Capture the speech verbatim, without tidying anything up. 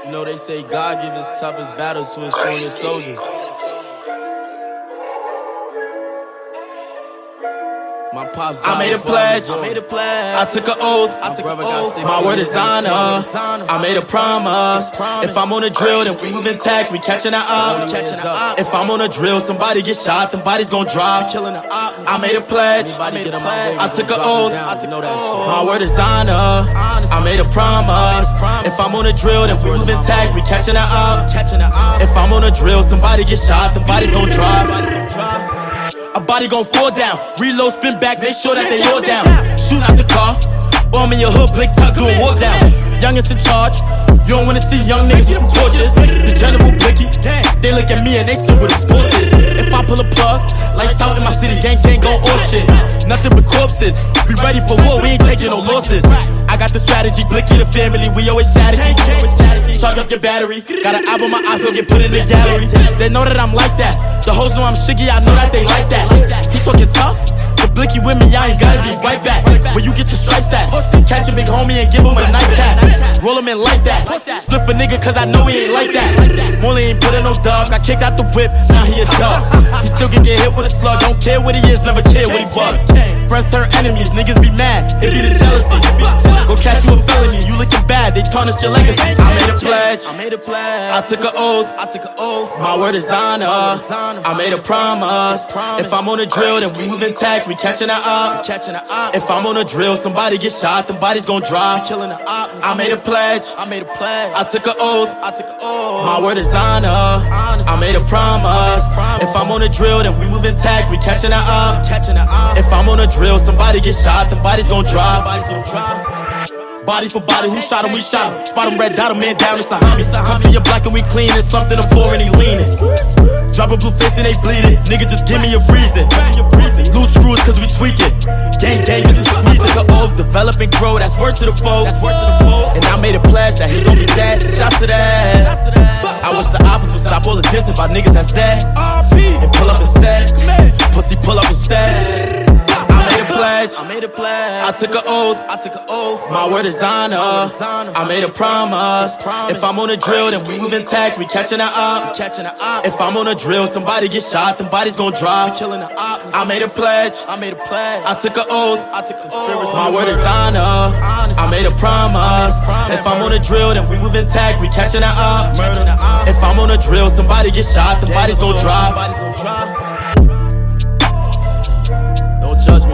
You know they say God gives his toughest battles to his strongest soldiers. My pops I made a pledge. I made a pledge. I took an oath. I took an oath. My word is honor. I made a promise. If I'm on a drill, then we moving tack. We catching her up. If I'm on a drill, somebody get shot, them bodies gon' drop. Killing her up. I made a pledge. I took an oath. My word is honor. I made a promise. If I'm on a drill, then we moving tack. We catching her up. If I'm on a drill, somebody get shot, them bodies gon' drop. A body gon' fall down. Reload, spin back, make sure that they all down. Shoot out the car. Bomb in your hood, blink, tuck, do a walk down. Youngest in charge. You don't wanna see young niggas with them torches. The general blicky. They look at me and they see what his force is. If I pull a plug, lights out in my city, gang can't go all shit. Nothing but corpses. We ready for war, we ain't taking no losses. I got the strategy, blicky the family, we always static. Charge up your battery. Got an album, my eyes gon' get put in the gallery. They know that I'm like that. The hoes know I'm shiggy, I know that they like that. He talking tough? The blicky with me, I ain't gotta be right back. Where you get your stripes at? Catch a big homie and give him a nightcap. Roll him in like that. Split for nigga cause I know he ain't like that. Molly ain't put in no dub. Got kicked out the whip, now he a dub. He still can get hit with a slug. Don't care what he is, never care what he was. Friends turn enemies, niggas be mad. It be the jealousy. Go catch you a felony, you looking bad. They tarnished your legacy. I made a pledge. I made a pledge. I took an oath. I took an oath. My word is honor. I made a promise. If I'm on a drill, then we moving tack. We catching her up. Catching her up. If I'm on a drill, somebody get shot, them bodies gon' drop. Killing her up. I made a pledge. I made a pledge. I took an oath. I took an oath. My word is honor. I made a promise. If I'm on a drill, then we moving tack. We catching her up. Catching her up. If I'm on a drill, somebody get shot, them bodies gon' drop. Bodies gon' drop. Bodies for body, who shot him, we shot him. Spot him, red dot him, man down, it's a homie. Homie, you're black and we clean, it's something to four and he leaning. Drop a blue face and they bleeding. Nigga, just give me a reason. Loose screws cause we tweaking. Gang, gang, with the squeeze. Took an oath, develop and grow, that's word to the foe. And I made a pledge that he gon' be dead. Shots to the head. I wish the opposite, stop all the dissing about niggas that's dead. And pull up instead. Pussy, pull up instead. I made a pledge. I made a pledge. I took an oath. I took an oath. My word is honor. I made a promise. If I'm on a drill, then we moving tack. We catching her up. Catching her up. If I'm on a drill, somebody get shot, them bodies gon' drop. Killing her up. I made a pledge. I made a pledge. I took an oath. I took an oath. My word is honor. I made a promise. If I'm on a drill, then we moving tack. We catching her up. If I'm on a drill, somebody get shot, them bodies gon' drop. Don't judge me.